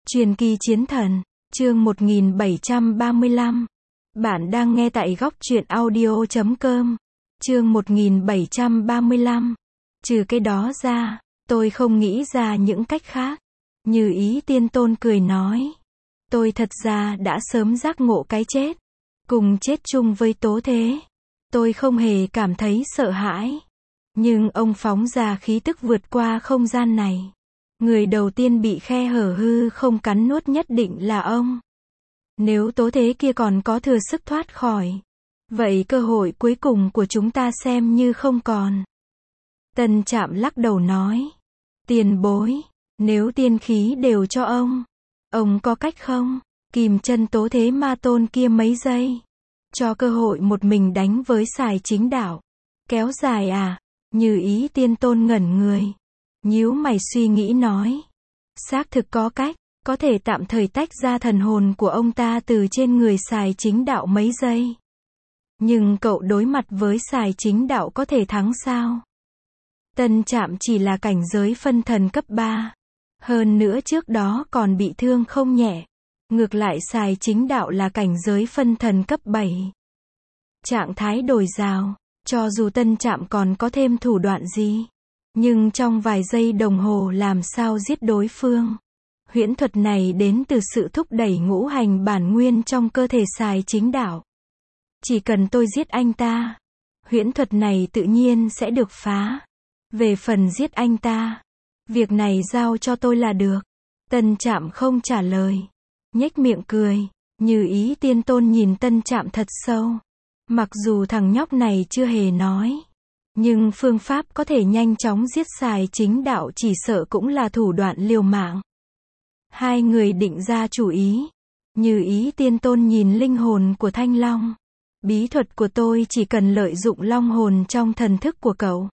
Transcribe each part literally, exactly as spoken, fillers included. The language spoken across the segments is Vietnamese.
Truyền kỳ chiến thần, chương một nghìn bảy trăm ba mươi lăm. Bạn đang nghe tại góc truyện audio chấm com. Chương một nghìn bảy trăm ba mươi lăm. Trừ cái đó ra, tôi không nghĩ ra những cách khác. Như Ý Tiên Tôn cười nói. Tôi thật ra đã sớm giác ngộ cái chết. Cùng chết chung với tố thế. Tôi không hề cảm thấy sợ hãi. Nhưng ông phóng ra khí tức vượt qua không gian này. Người đầu tiên bị khe hở hư không cắn nuốt nhất định là ông. Nếu tố thế kia còn có thừa sức thoát khỏi, vậy cơ hội cuối cùng của chúng ta xem như không còn. Tân Trạm lắc đầu nói. Tiền bối, nếu tiên khí đều cho ông, ông có cách không? Kìm chân tố thế ma tôn kia mấy giây. Cho cơ hội một mình đánh với Sài Chính Đạo. Kéo dài à? Như Ý Tiên Tôn ngẩn người. Nhíu mày suy nghĩ nói. Xác thực có cách, có thể tạm thời tách ra thần hồn của ông ta từ trên người Sài Chính Đạo mấy giây. Nhưng cậu đối mặt với Sài Chính Đạo có thể thắng sao? Tân Trạm chỉ là cảnh giới phân thần cấp ba. Hơn nữa trước đó còn bị thương không nhẹ. Ngược lại Sài Chính Đạo là cảnh giới phân thần cấp bảy. Trạng thái đổi rào, cho dù Tân Trạm còn có thêm thủ đoạn gì. Nhưng trong vài giây đồng hồ làm sao giết đối phương. Huyễn thuật này đến từ sự thúc đẩy ngũ hành bản nguyên trong cơ thể Sài Chính Đạo. Chỉ cần tôi giết anh ta, huyễn thuật này tự nhiên sẽ được phá. Về phần giết anh ta, việc này giao cho tôi là được. Tân Trạm không trả lời. Nhếch miệng cười. Như Ý Tiên Tôn nhìn Tân Trạm thật sâu. Mặc dù thằng nhóc này chưa hề nói. Nhưng phương pháp có thể nhanh chóng giết Sài Chính Đạo chỉ sợ cũng là thủ đoạn liều mạng. Hai người định ra chủ ý. Như Ý Tiên Tôn nhìn linh hồn của Thanh Long. Bí thuật của tôi chỉ cần lợi dụng long hồn trong thần thức của cậu.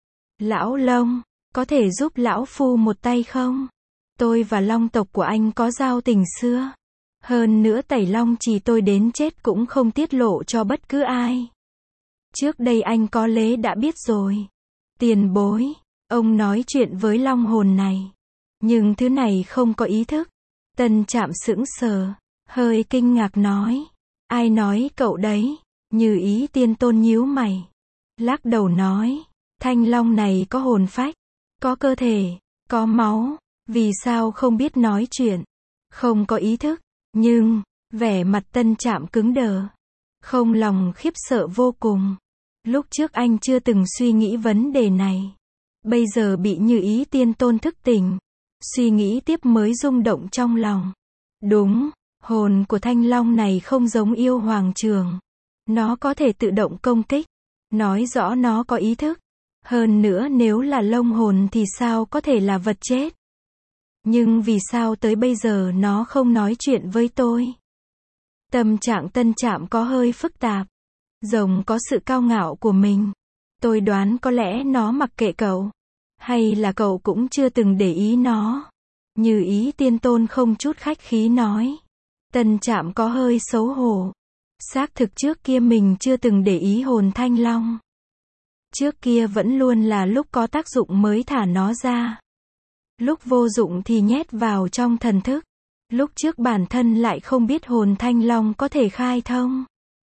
Lão Long, có thể giúp lão phu một tay không? Tôi và long tộc của anh có giao tình xưa. Hơn nữa tẩy long chỉ tôi đến chết cũng không tiết lộ cho bất cứ ai. Trước đây anh có lẽ đã biết rồi. Tiền bối, ông nói chuyện với long hồn này. Nhưng thứ này không có ý thức. Tân Trạm sững sờ, hơi kinh ngạc nói. Ai nói cậu đấy? Như Ý Tiên Tôn nhíu mày. Lắc đầu nói. Thanh long này có hồn phách, có cơ thể, có máu. Vì sao không biết nói chuyện? Không có ý thức. Nhưng, vẻ mặt Tân Trạm cứng đờ. Không lòng khiếp sợ vô cùng. Lúc trước anh chưa từng suy nghĩ vấn đề này. Bây giờ bị Như Ý Tiên Tôn thức tỉnh. Suy nghĩ tiếp mới rung động trong lòng. Đúng, hồn của Thanh Long này không giống yêu hoàng trường. Nó có thể tự động công kích. Nói rõ nó có ý thức. Hơn nữa nếu là long hồn thì sao có thể là vật chết. Nhưng vì sao tới bây giờ nó không nói chuyện với tôi? Tâm trạng Tân Trạm có hơi phức tạp. Rồng có sự cao ngạo của mình. Tôi đoán có lẽ nó mặc kệ cậu. Hay là cậu cũng chưa từng để ý nó. Như Ý Tiên Tôn không chút khách khí nói. Tân Trạm có hơi xấu hổ. Xác thực trước kia mình chưa từng để ý hồn Thanh Long. Trước kia vẫn luôn là lúc có tác dụng mới thả nó ra. Lúc vô dụng thì nhét vào trong thần thức. Lúc trước bản thân lại không biết hồn Thanh Long có thể khai thông.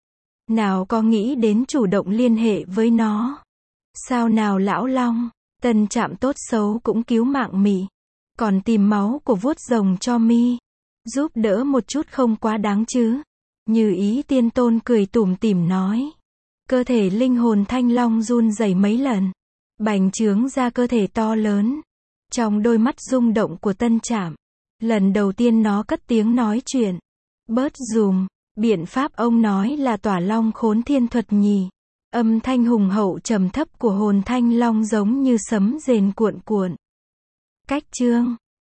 Nào có nghĩ đến chủ động liên hệ với nó. Sao nào lão Long, Tân Trạm tốt xấu cũng cứu mạng mị. Còn tìm máu của vuốt rồng cho mi. Giúp đỡ một chút không quá đáng chứ. Như Ý Tiên Tôn cười tủm tỉm nói. Cơ thể linh hồn Thanh Long run rẩy mấy lần. Bành trướng ra cơ thể to lớn. Trong đôi mắt rung động của Tân Trạm. Lần đầu tiên nó cất tiếng nói chuyện. Bớt dùm, biện pháp ông nói là tỏa long khốn thiên thuật nhỉ. Âm thanh hùng hậu trầm thấp của hồn Thanh Long giống như sấm rền cuộn cuộn. Cách chương